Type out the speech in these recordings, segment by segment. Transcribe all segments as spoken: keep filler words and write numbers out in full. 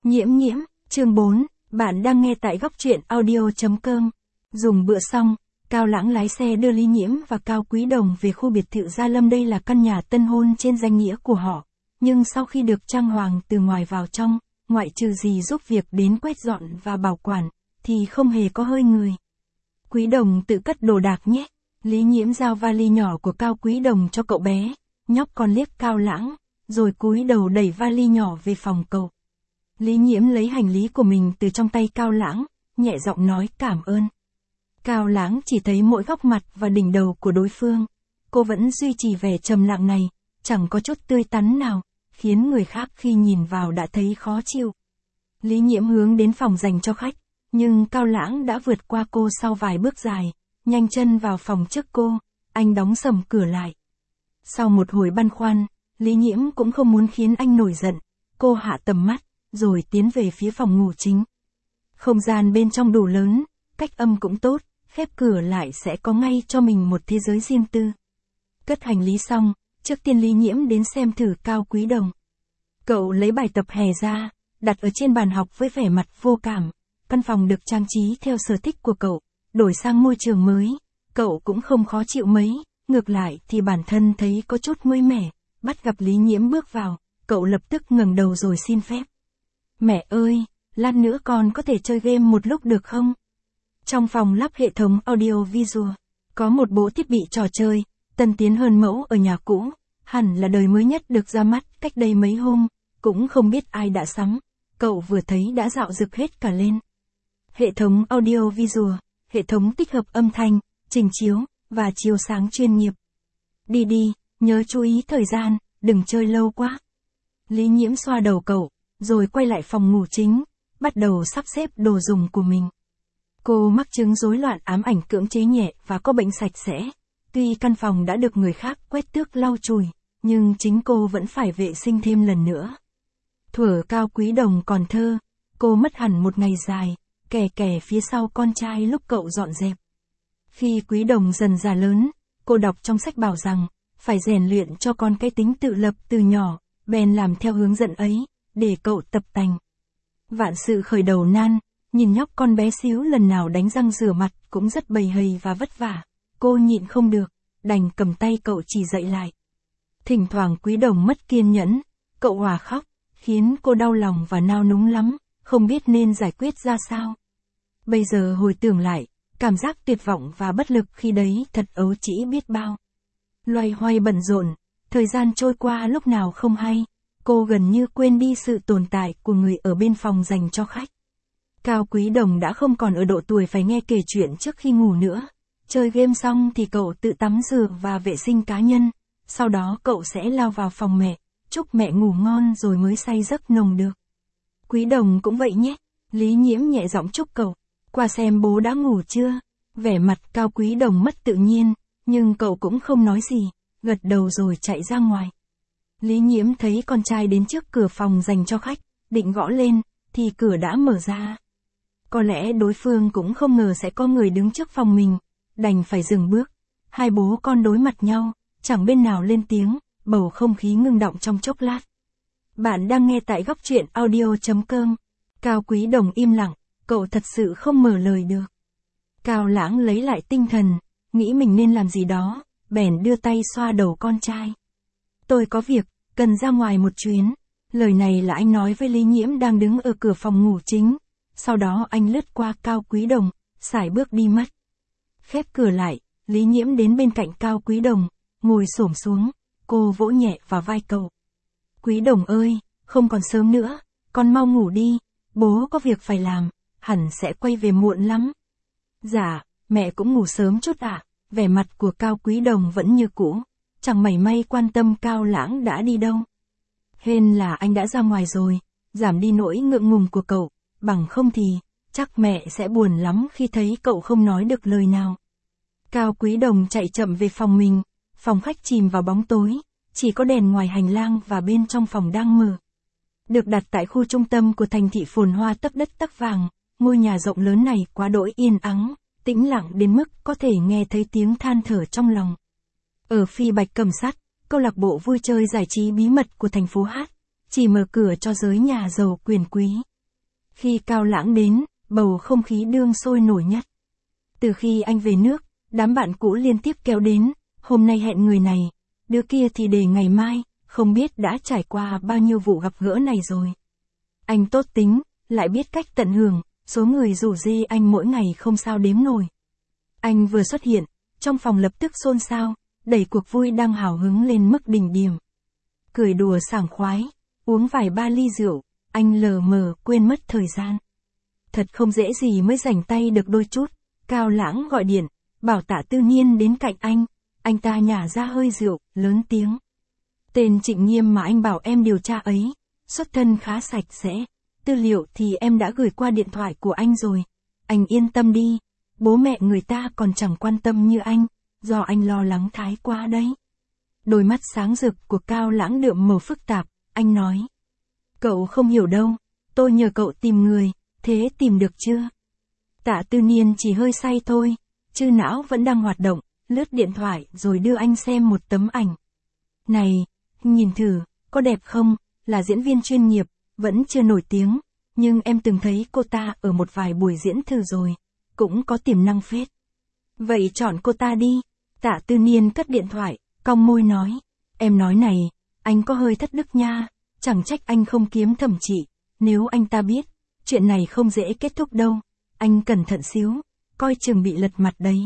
Nhiễm nhiễm, chương bốn, bạn đang nghe tại góc truyện audio.com. Dùng bữa xong, Cao Lãng lái xe đưa Lý Nhiễm và Cao Quý Đồng về khu biệt thự Gia Lâm. Đây là căn nhà tân hôn trên danh nghĩa của họ, nhưng sau khi được trang hoàng từ ngoài vào trong, ngoại trừ gì giúp việc đến quét dọn và bảo quản, thì không hề có hơi người. Quý Đồng tự cất đồ đạc nhé. Lý Nhiễm giao vali nhỏ của Cao Quý Đồng cho cậu bé, nhóc con liếc Cao Lãng, rồi cúi đầu đẩy vali nhỏ về phòng cậu. Lý Nhiễm lấy hành lý của mình từ trong tay Cao Lãng, nhẹ giọng nói cảm ơn. Cao Lãng chỉ thấy mỗi góc mặt và đỉnh đầu của đối phương. Cô vẫn duy trì vẻ trầm lặng này, chẳng có chút tươi tắn nào, khiến người khác khi nhìn vào đã thấy khó chịu. Lý Nhiễm hướng đến phòng dành cho khách, nhưng Cao Lãng đã vượt qua cô sau vài bước dài, nhanh chân vào phòng trước cô, anh đóng sầm cửa lại. Sau một hồi băn khoăn, Lý Nhiễm cũng không muốn khiến anh nổi giận, cô hạ tầm mắt, rồi tiến về phía phòng ngủ chính. Không gian bên trong đủ lớn, cách âm cũng tốt, khép cửa lại sẽ có ngay cho mình một thế giới riêng tư. Cất hành lý xong, trước tiên Lý Nhiễm đến xem thử Cao Quý Đồng. Cậu lấy bài tập hè ra, đặt ở trên bàn học với vẻ mặt vô cảm. Căn phòng được trang trí theo sở thích của cậu, đổi sang môi trường mới, cậu cũng không khó chịu mấy, ngược lại thì bản thân thấy có chút mới mẻ. Bắt gặp Lý Nhiễm bước vào, cậu lập tức ngẩng đầu rồi xin phép. Mẹ ơi, lát nữa con có thể chơi game một lúc được không? Trong phòng lắp hệ thống audio visual, có một bộ thiết bị trò chơi, tân tiến hơn mẫu ở nhà cũ, hẳn là đời mới nhất được ra mắt cách đây mấy hôm, cũng không biết ai đã sắm, cậu vừa thấy đã dạo rực hết cả lên. Hệ thống audio visual, hệ thống tích hợp âm thanh, trình chiếu, và chiếu sáng chuyên nghiệp. Đi đi, nhớ chú ý thời gian, đừng chơi lâu quá. Lý Nhiễm xoa đầu cậu, rồi quay lại phòng ngủ chính, bắt đầu sắp xếp đồ dùng của mình. Cô mắc chứng rối loạn ám ảnh cưỡng chế nhẹ và có bệnh sạch sẽ. Tuy căn phòng đã được người khác quét tước lau chùi, nhưng chính cô vẫn phải vệ sinh thêm lần nữa. Thuở Cao Quý Đồng còn thơ, cô mất hẳn một ngày dài, kè kè phía sau con trai lúc cậu dọn dẹp. Khi Quý Đồng dần già lớn, cô đọc trong sách bảo rằng, phải rèn luyện cho con cái tính tự lập từ nhỏ, bèn làm theo hướng dẫn ấy, để cậu tập tành. Vạn sự khởi đầu nan, nhìn nhóc con bé xíu lần nào đánh răng rửa mặt cũng rất bầy hầy và vất vả. Cô nhịn không được, đành cầm tay cậu chỉ dạy lại. Thỉnh thoảng Quý Đồng mất kiên nhẫn, cậu òa khóc, khiến cô đau lòng và nao núng lắm, không biết nên giải quyết ra sao. Bây giờ hồi tưởng lại, cảm giác tuyệt vọng và bất lực khi đấy thật ấu trĩ biết bao. Loay hoay bận rộn, thời gian trôi qua lúc nào không hay, cô gần như quên đi sự tồn tại của người ở bên phòng dành cho khách. Cao Quý Đồng đã không còn ở độ tuổi phải nghe kể chuyện trước khi ngủ nữa. Chơi game xong thì cậu tự tắm rửa và vệ sinh cá nhân, sau đó cậu sẽ lao vào phòng mẹ, chúc mẹ ngủ ngon rồi mới say giấc nồng được. Quý Đồng cũng vậy nhé, Lý Nhiễm nhẹ giọng chúc cậu, qua xem bố đã ngủ chưa. Vẻ mặt Cao Quý Đồng mất tự nhiên, nhưng cậu cũng không nói gì, gật đầu rồi chạy ra ngoài. Lý Nhiễm thấy con trai đến trước cửa phòng dành cho khách, định gõ lên, thì cửa đã mở ra. Có lẽ đối phương cũng không ngờ sẽ có người đứng trước phòng mình, đành phải dừng bước. Hai bố con đối mặt nhau, chẳng bên nào lên tiếng, bầu không khí ngưng động trong chốc lát. Bạn đang nghe tại góc truyện audio.com. Cao Quý Đồng im lặng, cậu thật sự không mở lời được. Cao Lãng lấy lại tinh thần, nghĩ mình nên làm gì đó, bèn đưa tay xoa đầu con trai. Tôi có việc, cần ra ngoài một chuyến. Lời này là anh nói với Lý Nhiễm đang đứng ở cửa phòng ngủ chính. Sau đó anh lướt qua Cao Quý Đồng, sải bước đi mất. Khép cửa lại, Lý Nhiễm đến bên cạnh Cao Quý Đồng, ngồi xổm xuống, cô vỗ nhẹ vào vai cậu. Quý Đồng ơi, không còn sớm nữa, con mau ngủ đi, bố có việc phải làm, hẳn sẽ quay về muộn lắm. Dạ, mẹ cũng ngủ sớm chút ạ. À. Vẻ mặt của Cao Quý Đồng vẫn như cũ, chẳng mảy may quan tâm Cao Lãng đã đi đâu. Hên là anh đã ra ngoài rồi, giảm đi nỗi ngượng ngùng của cậu, bằng không thì, chắc mẹ sẽ buồn lắm khi thấy cậu không nói được lời nào. Cao Quý Đồng chạy chậm về phòng mình, phòng khách chìm vào bóng tối, chỉ có đèn ngoài hành lang và bên trong phòng đang mở. Được đặt tại khu trung tâm của thành thị phồn hoa tấp đất tấp vàng, ngôi nhà rộng lớn này quá đỗi yên ắng, tĩnh lặng đến mức có thể nghe thấy tiếng than thở trong lòng. Ở Phi Bạch Cầm Sắt, câu lạc bộ vui chơi giải trí bí mật của thành phố Hát, chỉ mở cửa cho giới nhà giàu quyền quý, Khi Cao Lãng đến, bầu không khí đương sôi nổi nhất. Từ khi anh về nước, đám bạn cũ liên tiếp kéo đến, hôm nay hẹn người này, đứa kia thì để ngày mai, không biết đã trải qua bao nhiêu vụ gặp gỡ này rồi. Anh tốt tính, lại biết cách tận hưởng, số người rủ rê anh mỗi ngày không sao đếm nổi. Anh vừa xuất hiện, trong phòng lập tức xôn xao, đẩy cuộc vui đang hào hứng lên mức đỉnh điểm. Cười đùa sảng khoái, uống vài ba ly rượu, anh lờ mờ quên mất thời gian. Thật không dễ gì mới rảnh tay được đôi chút. Cao Lãng gọi điện, bảo Tạ Tư Niên đến cạnh anh, anh ta nhả ra hơi rượu, lớn tiếng. Tên Trịnh Nghiêm mà anh bảo em điều tra ấy, xuất thân khá sạch sẽ, tư liệu thì em đã gửi qua điện thoại của anh rồi. Anh yên tâm đi, bố mẹ người ta còn chẳng quan tâm như anh, do anh lo lắng thái quá đấy. Đôi mắt sáng rực của Cao Lãng đượm màu phức tạp, anh nói. Cậu không hiểu đâu, tôi nhờ cậu tìm người, thế tìm được chưa? Tạ Tư Niên chỉ hơi say thôi, chứ não vẫn đang hoạt động, lướt điện thoại rồi đưa anh xem một tấm ảnh. Này, nhìn thử, có đẹp không, là diễn viên chuyên nghiệp, vẫn chưa nổi tiếng, nhưng em từng thấy cô ta ở một vài buổi diễn thử rồi, cũng có tiềm năng phết. Vậy chọn cô ta đi. Tạ Tư Niên cất điện thoại, cong môi nói. Em nói này, anh có hơi thất đức nha, chẳng trách anh không kiếm thẩm trị, nếu anh ta biết, chuyện này không dễ kết thúc đâu, anh cẩn thận xíu, coi chừng bị lật mặt đấy.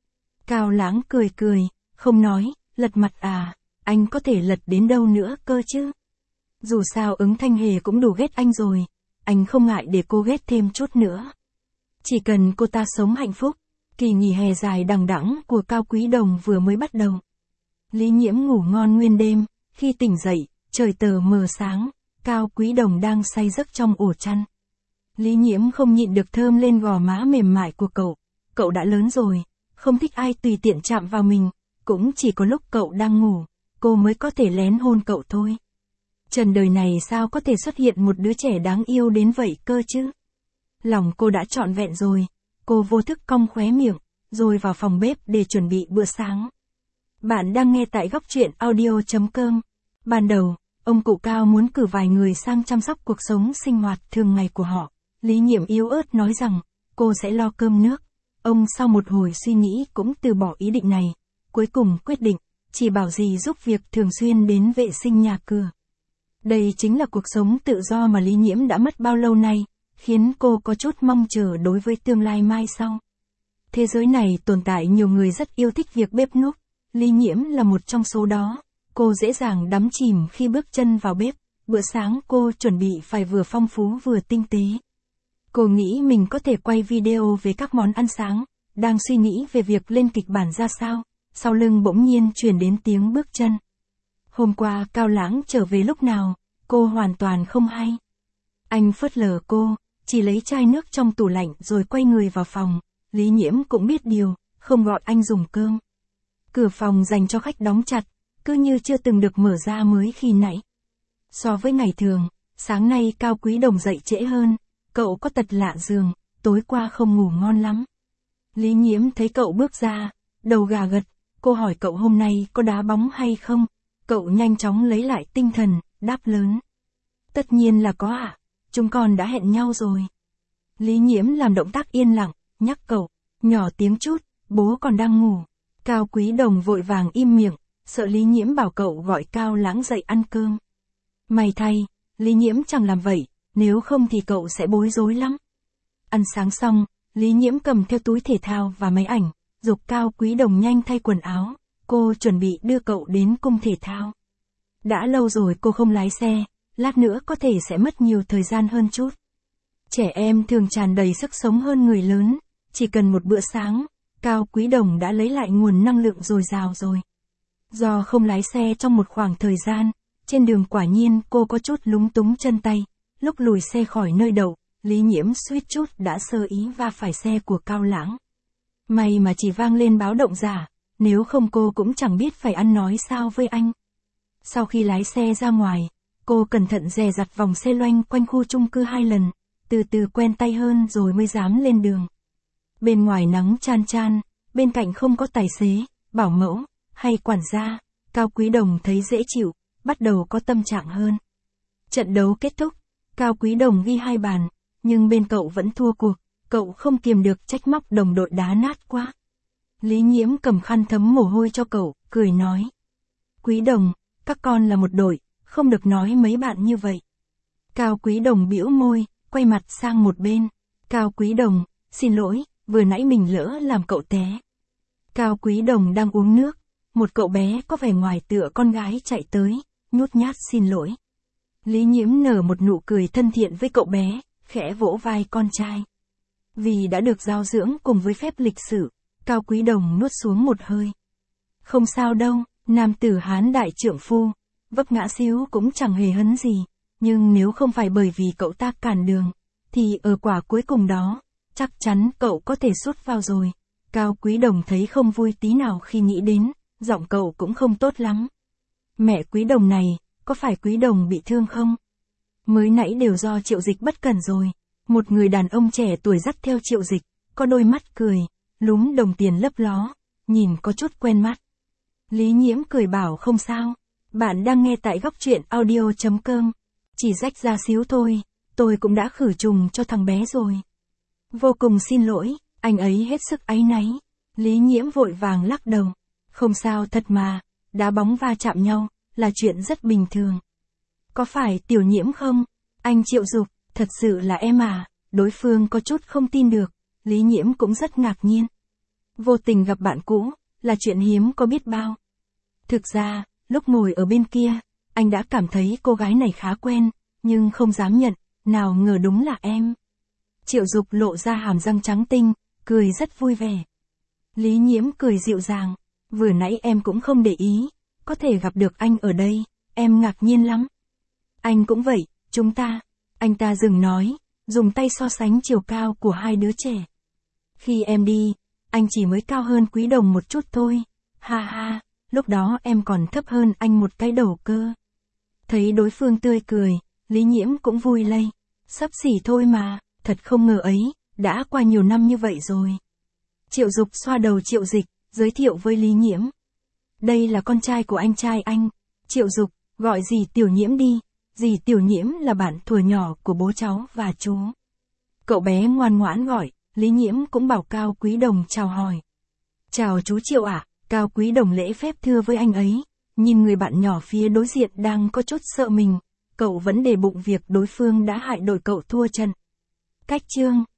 Cao Lãng cười cười, không nói, lật mặt à, anh có thể lật đến đâu nữa cơ chứ. Dù sao Ứng Thanh Hề cũng đủ ghét anh rồi, anh không ngại để cô ghét thêm chút nữa. Chỉ cần cô ta sống hạnh phúc, kỳ nghỉ hè dài đằng đẵng của Cao Quý Đồng vừa mới bắt đầu. Lý Nhiễm ngủ ngon nguyên đêm, khi tỉnh dậy, trời tờ mờ sáng, Cao Quý Đồng đang say giấc trong ổ chăn. Lý Nhiễm không nhịn được thơm lên gò má mềm mại của cậu, cậu đã lớn rồi, không thích ai tùy tiện chạm vào mình, cũng chỉ có lúc cậu đang ngủ, cô mới có thể lén hôn cậu thôi. Trần đời này sao có thể xuất hiện một đứa trẻ đáng yêu đến vậy cơ chứ? Lòng cô đã trọn vẹn rồi, cô vô thức cong khóe miệng, rồi vào phòng bếp để chuẩn bị bữa sáng. Bạn đang nghe tại góc truyện audio chấm com. Ban đầu, ông cụ Cao muốn cử vài người sang chăm sóc cuộc sống sinh hoạt thường ngày của họ. Lý Nhiễm yếu ớt nói rằng, cô sẽ lo cơm nước. Ông sau một hồi suy nghĩ cũng từ bỏ ý định này. Cuối cùng quyết định, chỉ bảo dì giúp việc thường xuyên đến vệ sinh nhà cửa. Đây chính là cuộc sống tự do mà Lý Nhiễm đã mất bao lâu nay, khiến cô có chút mong chờ đối với tương lai mai sau. Thế giới này tồn tại nhiều người rất yêu thích việc bếp núc, Lý Nhiễm là một trong số đó. Cô dễ dàng đắm chìm khi bước chân vào bếp, bữa sáng cô chuẩn bị phải vừa phong phú vừa tinh tế. Cô nghĩ mình có thể quay video về các món ăn sáng, đang suy nghĩ về việc lên kịch bản ra sao, sau lưng bỗng nhiên truyền đến tiếng bước chân. Hôm qua Cao Lãng trở về lúc nào, cô hoàn toàn không hay. Anh phớt lờ cô, chỉ lấy chai nước trong tủ lạnh rồi quay người vào phòng. Lý Nhiễm cũng biết điều, không gọi anh dùng cơm. Cửa phòng dành cho khách đóng chặt, cứ như chưa từng được mở ra mới khi nãy. So với ngày thường, sáng nay Cao Quý Đồng dậy trễ hơn, cậu có tật lạ giường, tối qua không ngủ ngon lắm. Lý Nhiễm thấy cậu bước ra, đầu gà gật, cô hỏi cậu hôm nay có đá bóng hay không, cậu nhanh chóng lấy lại tinh thần, đáp lớn. Tất nhiên là có ạ, à, chúng con đã hẹn nhau rồi. Lý Nhiễm làm động tác yên lặng, nhắc cậu, nhỏ tiếng chút, bố còn đang ngủ. Cao Quý Đồng vội vàng im miệng, sợ Lý Nhiễm bảo cậu gọi Cao Lãng dậy ăn cơm. May thay, Lý Nhiễm chẳng làm vậy, nếu không thì cậu sẽ bối rối lắm. Ăn sáng xong, Lý Nhiễm cầm theo túi thể thao và máy ảnh, giục Cao Quý Đồng nhanh thay quần áo, cô chuẩn bị đưa cậu đến cung thể thao. Đã lâu rồi cô không lái xe, lát nữa có thể sẽ mất nhiều thời gian hơn chút. Trẻ em thường tràn đầy sức sống hơn người lớn, chỉ cần một bữa sáng, Cao Quý Đồng đã lấy lại nguồn năng lượng dồi dào rồi. Do không lái xe trong một khoảng thời gian, trên đường quả nhiên cô có chút lúng túng chân tay, lúc lùi xe khỏi nơi đậu, Lý Nhiễm suýt chút đã sơ ý va phải xe của Cao Lãng. May mà chỉ vang lên báo động giả, nếu không cô cũng chẳng biết phải ăn nói sao với anh. Sau khi lái xe ra ngoài, cô cẩn thận dè dặt vòng xe loanh quanh khu chung cư hai lần, từ từ quen tay hơn rồi mới dám lên đường. Bên ngoài nắng chan chan, bên cạnh không có tài xế, bảo mẫu, hay quản gia, Cao Quý Đồng thấy dễ chịu, bắt đầu có tâm trạng hơn. Trận đấu kết thúc, Cao Quý Đồng ghi hai bàn, nhưng bên cậu vẫn thua cuộc, cậu không kiềm được trách móc đồng đội đá nát quá. Lý Nhiễm cầm khăn thấm mồ hôi cho cậu, cười nói. Quý Đồng, các con là một đội, không được nói mấy bạn như vậy. Cao Quý Đồng bĩu môi, quay mặt sang một bên. Cao Quý Đồng, xin lỗi, vừa nãy mình lỡ làm cậu té. Cao Quý Đồng đang uống nước, một cậu bé có vẻ ngoài tựa con gái chạy tới, nhút nhát xin lỗi. Lý Nhiễm nở một nụ cười thân thiện với cậu bé, khẽ vỗ vai con trai. Vì đã được giáo dưỡng cùng với phép lịch sử, Cao Quý Đồng nuốt xuống một hơi. Không sao đâu, nam tử Hán đại trượng phu, vấp ngã xíu cũng chẳng hề hấn gì, nhưng nếu không phải bởi vì cậu ta cản đường, thì ở quả cuối cùng đó, chắc chắn cậu có thể sút vào rồi. Cao Quý Đồng thấy không vui tí nào khi nghĩ đến, giọng cậu cũng không tốt lắm. Mẹ Quý Đồng này, có phải Quý Đồng bị thương không? Mới nãy đều do Triệu Dịch bất cẩn rồi. Một người đàn ông trẻ tuổi dắt theo Triệu Dịch, có đôi mắt cười, lúm đồng tiền lấp ló, nhìn có chút quen mắt. Lý Nhiễm cười bảo không sao, bạn đang nghe tại góc truyện audio chấm com. Chỉ rách ra xíu thôi, tôi cũng đã khử trùng cho thằng bé rồi. Vô cùng xin lỗi, anh ấy hết sức áy náy. Lý Nhiễm vội vàng lắc đầu. Không sao thật mà, đá bóng va chạm nhau, là chuyện rất bình thường. Có phải Tiểu Nhiễm không? Anh Triệu Dục, thật sự là em à, đối phương có chút không tin được, Lý Nhiễm cũng rất ngạc nhiên. Vô tình gặp bạn cũ, là chuyện hiếm có biết bao. Thực ra, lúc ngồi ở bên kia, anh đã cảm thấy cô gái này khá quen, nhưng không dám nhận, nào ngờ đúng là em. Triệu Dục lộ ra hàm răng trắng tinh, cười rất vui vẻ. Lý Nhiễm cười dịu dàng, vừa nãy em cũng không để ý, có thể gặp được anh ở đây, em ngạc nhiên lắm. Anh cũng vậy, chúng ta, anh ta dừng nói, dùng tay so sánh chiều cao của hai đứa trẻ. Khi em đi, anh chỉ mới cao hơn Quý Đồng một chút thôi, ha ha, lúc đó em còn thấp hơn anh một cái đầu cơ. Thấy đối phương tươi cười, Lý Nhiễm cũng vui lây, xấp xỉ thôi mà, thật không ngờ ấy, đã qua nhiều năm như vậy rồi. Triệu Dục xoa đầu Triệu Dịch, giới thiệu với Lý Nhiễm. Đây là con trai của anh trai anh, Triệu Dục, gọi dì Tiểu Nhiễm đi, dì Tiểu Nhiễm là bạn thuở nhỏ của bố cháu và chú. Cậu bé ngoan ngoãn gọi, Lý Nhiễm cũng bảo Cao Quý Đồng chào hỏi. Chào chú Triệu ạ, Cao Quý Đồng lễ phép thưa với anh ấy, nhìn người bạn nhỏ phía đối diện đang có chút sợ mình, cậu vẫn để bụng việc đối phương đã hại đội cậu thua trận. Cách chương